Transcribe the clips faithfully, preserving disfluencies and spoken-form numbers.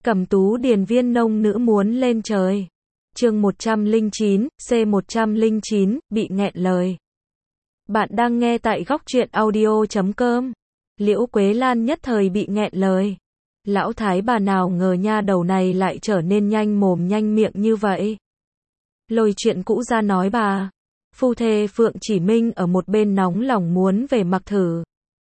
Cẩm Tú điền viên nông nữ muốn lên trời. Chương một trăm lẻ chín, C một trăm lẻ chín, bị nghẹn lời. Bạn đang nghe tại góc truyện audio chấm com. Liễu Quế Lan nhất thời bị nghẹn lời. Lão thái bà nào ngờ nha đầu này lại trở nên nhanh mồm nhanh miệng như vậy. Lôi chuyện cũ ra nói bà. Phu thê Phượng Chỉ Minh ở một bên nóng lòng muốn về mặc thử.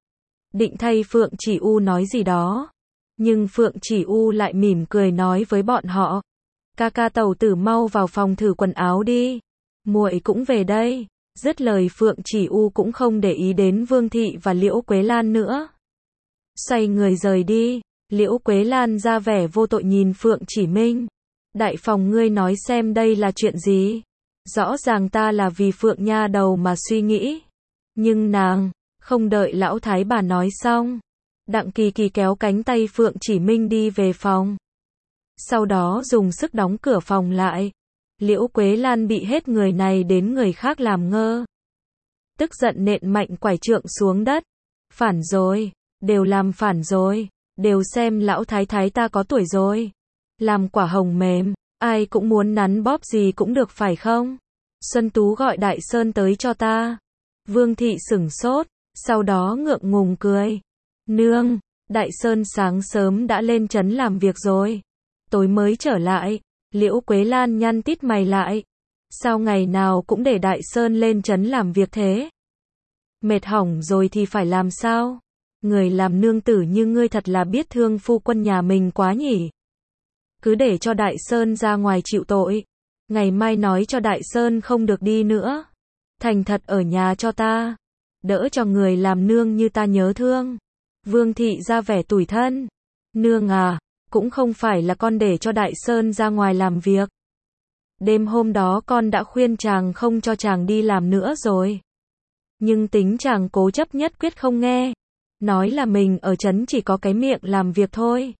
Định thay Phượng Chỉ U nói gì đó. Nhưng Phượng Chỉ U lại mỉm cười nói với bọn họ. Ca ca Tẩu Tử mau vào phòng thử quần áo đi. Muội cũng về đây. Dứt lời Phượng Chỉ U cũng không để ý đến Vương Thị và Liễu Quế Lan nữa. Xoay người rời đi. Liễu Quế Lan ra vẻ vô tội nhìn Phượng Chỉ Minh. Đại phòng ngươi nói xem đây là chuyện gì? Rõ ràng ta là vì Phượng nha đầu mà suy nghĩ. Nhưng nàng, không đợi lão thái bà nói xong. Đặng Kỳ Kỳ kéo cánh tay Phượng Chỉ Minh đi về phòng. Sau đó dùng sức đóng cửa phòng lại. Liễu Quế Lan bị hết người này đến người khác làm ngơ. Tức giận nện mạnh quải trượng xuống đất. Phản rồi, đều làm phản rồi, đều xem lão thái thái ta có tuổi rồi. Làm quả hồng mềm, ai cũng muốn nắn bóp gì cũng được phải không? Xuân Tú gọi Đại Sơn tới cho ta. Vương Thị sửng sốt, sau đó ngượng ngùng cười. Nương, Đại Sơn sáng sớm đã lên trấn làm việc rồi. Tối mới trở lại. Liễu Quế Lan nhăn tít mày lại. Sao ngày nào cũng để Đại Sơn lên trấn làm việc thế? Mệt hỏng rồi thì phải làm sao? Người làm nương tử như ngươi thật là biết thương phu quân nhà mình quá nhỉ. Cứ để cho Đại Sơn ra ngoài chịu tội. Ngày mai nói cho Đại Sơn không được đi nữa. Thành thật ở nhà cho ta. Đỡ cho người làm nương như ta nhớ thương. Vương Thị ra vẻ tủi thân. Nương à, cũng không phải là con để cho Đại Sơn ra ngoài làm việc. Đêm hôm đó con đã khuyên chàng không cho chàng đi làm nữa rồi. Nhưng tính chàng cố chấp nhất quyết không nghe. Nói là mình ở trấn chỉ có cái miệng làm việc thôi.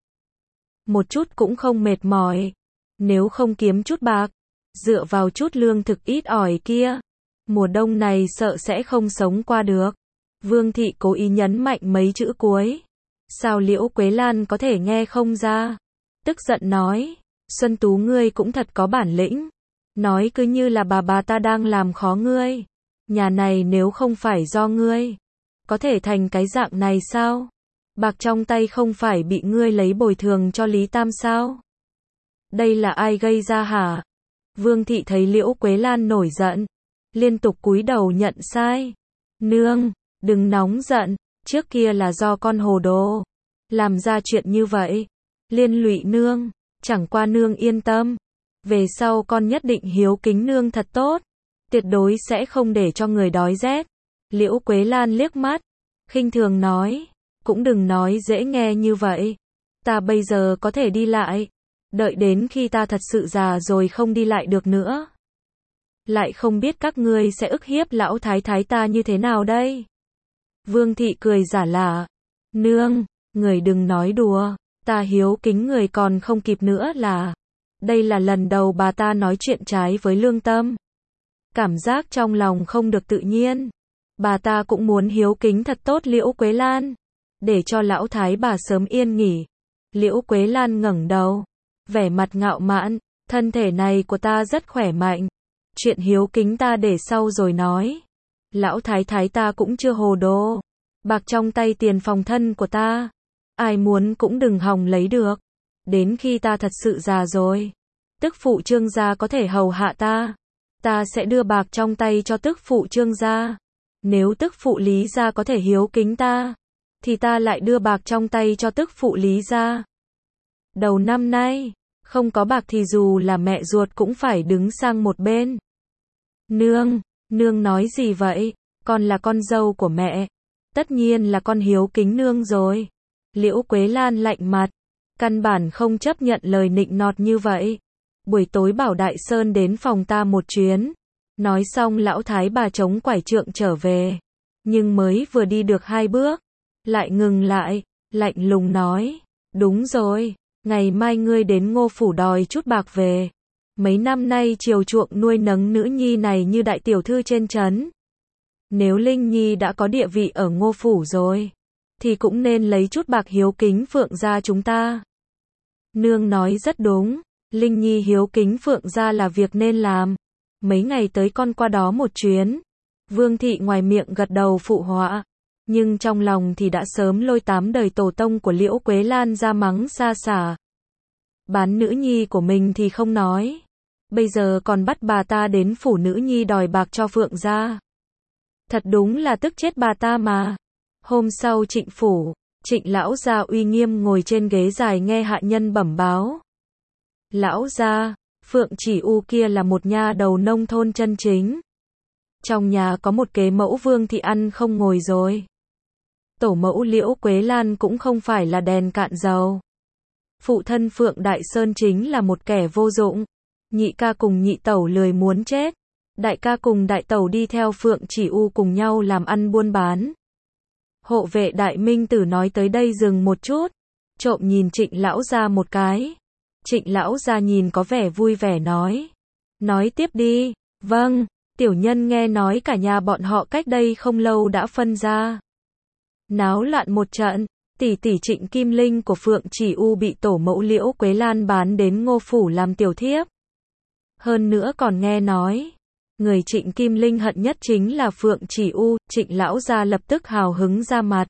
Một chút cũng không mệt mỏi. Nếu không kiếm chút bạc, dựa vào chút lương thực ít ỏi kia, mùa đông này sợ sẽ không sống qua được. Vương Thị cố ý nhấn mạnh mấy chữ cuối. Sao Liễu Quế Lan có thể nghe không ra? Tức giận nói, Xuân Tú ngươi cũng thật có bản lĩnh. Nói cứ như là bà bà ta đang làm khó ngươi. Nhà này nếu không phải do ngươi, có thể thành cái dạng này sao? Bạc trong tay không phải bị ngươi lấy bồi thường cho Lý Tam sao? Đây là ai gây ra hả? Vương Thị thấy Liễu Quế Lan nổi giận, liên tục cúi đầu nhận sai. Nương, đừng nóng giận, trước kia là do con hồ đồ, làm ra chuyện như vậy, liên lụy nương, chẳng qua nương yên tâm. Về sau con nhất định hiếu kính nương thật tốt, tuyệt đối sẽ không để cho người đói rét. Liễu Quế Lan liếc mắt, khinh thường nói, cũng đừng nói dễ nghe như vậy. Ta bây giờ có thể đi lại, đợi đến khi ta thật sự già rồi không đi lại được nữa. Lại không biết các ngươi sẽ ức hiếp lão thái thái ta như thế nào đây? Vương Thị cười giả lả. Nương, người đừng nói đùa, ta hiếu kính người còn không kịp nữa là. Đây là lần đầu bà ta nói chuyện trái với lương tâm. Cảm giác trong lòng không được tự nhiên. Bà ta cũng muốn hiếu kính thật tốt Liễu Quế Lan, để cho lão thái bà sớm yên nghỉ. Liễu Quế Lan ngẩng đầu, vẻ mặt ngạo mạn, thân thể này của ta rất khỏe mạnh. Chuyện hiếu kính ta để sau rồi nói. Lão thái thái ta cũng chưa hồ đồ. Bạc trong tay tiền phòng thân của ta, ai muốn cũng đừng hòng lấy được. Đến khi ta thật sự già rồi, tức phụ Trương gia có thể hầu hạ ta, ta sẽ đưa bạc trong tay cho tức phụ Trương gia. Nếu tức phụ Lý gia có thể hiếu kính ta, thì ta lại đưa bạc trong tay cho tức phụ Lý gia. Đầu năm nay, không có bạc thì dù là mẹ ruột cũng phải đứng sang một bên. Nương, nương nói gì vậy? Con là con dâu của mẹ, tất nhiên là con hiếu kính nương rồi. Liễu Quế Lan lạnh mặt, căn bản không chấp nhận lời nịnh nọt như vậy. Buổi tối bảo Đại Sơn đến phòng ta một chuyến. Nói xong lão thái bà chống quải trượng trở về. Nhưng mới vừa đi được hai bước, lại ngừng lại, lạnh lùng nói. Đúng rồi, ngày mai ngươi đến Ngô Phủ đòi chút bạc về. Mấy năm nay chiều chuộng nuôi nấng nữ nhi này như đại tiểu thư trên trấn. Nếu Linh Nhi đã có địa vị ở Ngô Phủ rồi, thì cũng nên lấy chút bạc hiếu kính Phượng gia chúng ta. Nương nói rất đúng, Linh Nhi hiếu kính Phượng gia là việc nên làm. Mấy ngày tới con qua đó một chuyến. Vương thị ngoài miệng gật đầu phụ họa, nhưng trong lòng thì đã sớm lôi tám đời tổ tông của Liễu Quế Lan ra mắng xa xả. Bán nữ nhi của mình thì không nói, bây giờ còn bắt bà ta đến phủ nữ nhi đòi bạc cho Phượng gia. Thật đúng là tức chết bà ta mà. Hôm sau Trịnh phủ, Trịnh lão gia uy nghiêm ngồi trên ghế dài nghe hạ nhân bẩm báo. Lão gia, Phượng Chỉ U kia là một nha đầu nông thôn chân chính. Trong nhà có một kế mẫu Vương thị ăn không ngồi rồi. Tổ mẫu Liễu Quế Lan cũng không phải là đèn cạn dầu. Phụ thân Phượng Đại Sơn chính là một kẻ vô dụng. Nhị ca cùng nhị tẩu lười muốn chết. Đại ca cùng đại tẩu đi theo Phượng Chỉ U cùng nhau làm ăn buôn bán. Hộ vệ Đại Minh Tử nói tới đây dừng một chút, trộm nhìn Trịnh lão gia một cái. Trịnh lão gia nhìn có vẻ vui vẻ nói. Nói tiếp đi. Vâng, tiểu nhân nghe nói cả nhà bọn họ cách đây không lâu đã phân ra. Náo loạn một trận, tỷ tỷ Trịnh Kim Linh của Phượng Chỉ U bị tổ mẫu Liễu Quế Lan bán đến Ngô phủ làm tiểu thiếp. Hơn nữa còn nghe nói, người Trịnh Kim Linh hận nhất chính là Phượng Chỉ U. Trịnh lão gia lập tức hào hứng ra mặt.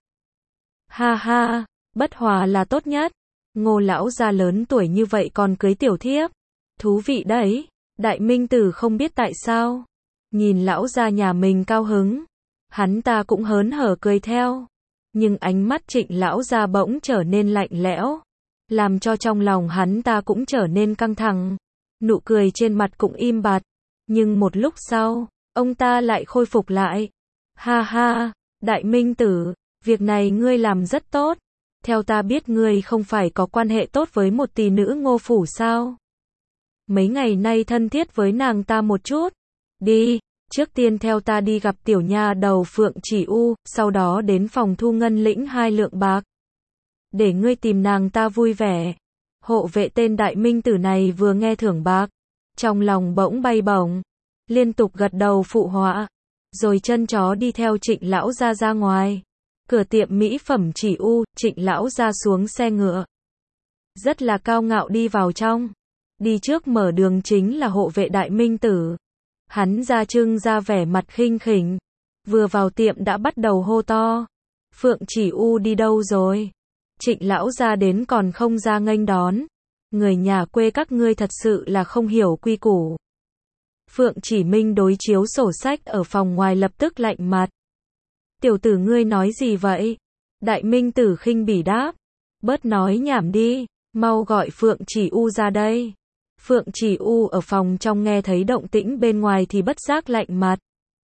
Ha ha, bất hòa là tốt nhất. Ngô lão gia lớn tuổi như vậy còn cưới tiểu thiếp. Thú vị đấy. Đại Minh Tử không biết tại sao. Nhìn lão gia nhà mình cao hứng, hắn ta cũng hớn hở cười theo. Nhưng ánh mắt Trịnh lão gia bỗng trở nên lạnh lẽo, làm cho trong lòng hắn ta cũng trở nên căng thẳng. Nụ cười trên mặt cũng im bặt. Nhưng một lúc sau, ông ta lại khôi phục lại. Ha ha, Đại Minh Tử, việc này ngươi làm rất tốt. Theo ta biết ngươi không phải có quan hệ tốt với một tỷ nữ Ngô phủ sao? Mấy ngày nay thân thiết với nàng ta một chút. Đi, trước tiên theo ta đi gặp tiểu nha đầu Phượng Chỉ U, sau đó đến phòng thu ngân lĩnh hai lượng bạc. Để ngươi tìm nàng ta vui vẻ. Hộ vệ tên Đại Minh Tử này vừa nghe thưởng bạc, trong lòng bỗng bay bổng, liên tục gật đầu phụ họa, rồi chân chó đi theo Trịnh lão gia ra ngoài. Cửa tiệm mỹ phẩm Chỉ U, Trịnh lão gia xuống xe ngựa, rất là cao ngạo đi vào trong. Đi trước mở đường chính là hộ vệ Đại Minh Tử. Hắn ra trưng ra vẻ mặt khinh khỉnh, vừa vào tiệm đã bắt đầu hô to. Phượng Chỉ U đi đâu rồi? Trịnh lão gia đến còn không ra nghênh đón. Người nhà quê các ngươi thật sự là không hiểu quy củ. Phượng Chỉ Minh đối chiếu sổ sách ở phòng ngoài lập tức lạnh mặt. Tiểu tử ngươi nói gì vậy? Đại Minh Tử khinh bỉ đáp. Bớt nói nhảm đi, mau gọi Phượng Chỉ U ra đây. Phượng Chỉ U ở phòng trong nghe thấy động tĩnh bên ngoài thì bất giác lạnh mặt.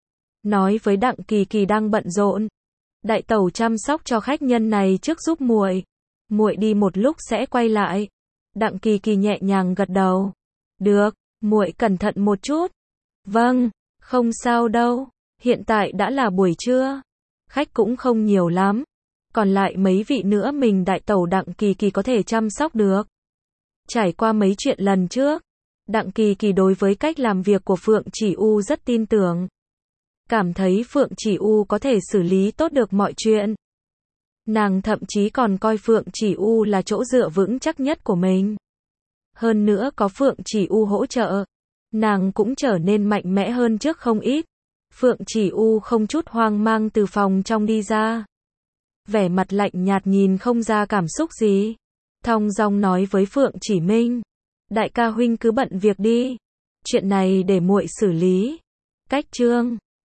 Nói với Đặng Kỳ Kỳ đang bận rộn. Đại tẩu chăm sóc cho khách nhân này trước giúp muội. Muội đi một lúc sẽ quay lại. Đặng Kỳ Kỳ nhẹ nhàng gật đầu. Được, muội cẩn thận một chút. Vâng, không sao đâu. Hiện tại đã là buổi trưa. Khách cũng không nhiều lắm. Còn lại mấy vị nữa mình đại tẩu Đặng Kỳ Kỳ có thể chăm sóc được. Trải qua mấy chuyện lần trước, Đặng Kỳ Kỳ đối với cách làm việc của Phượng Chỉ U rất tin tưởng. Cảm thấy Phượng Chỉ U có thể xử lý tốt được mọi chuyện. Nàng thậm chí còn coi Phượng Chỉ U là chỗ dựa vững chắc nhất của mình. Hơn nữa có Phượng Chỉ U hỗ trợ, nàng cũng trở nên mạnh mẽ hơn trước không ít. Phượng Chỉ U không chút hoang mang từ phòng trong đi ra. Vẻ mặt lạnh nhạt nhìn không ra cảm xúc gì. Thong dong nói với Phượng Chỉ Minh. Đại ca huynh cứ bận việc đi. Chuyện này để muội xử lý. Cách chương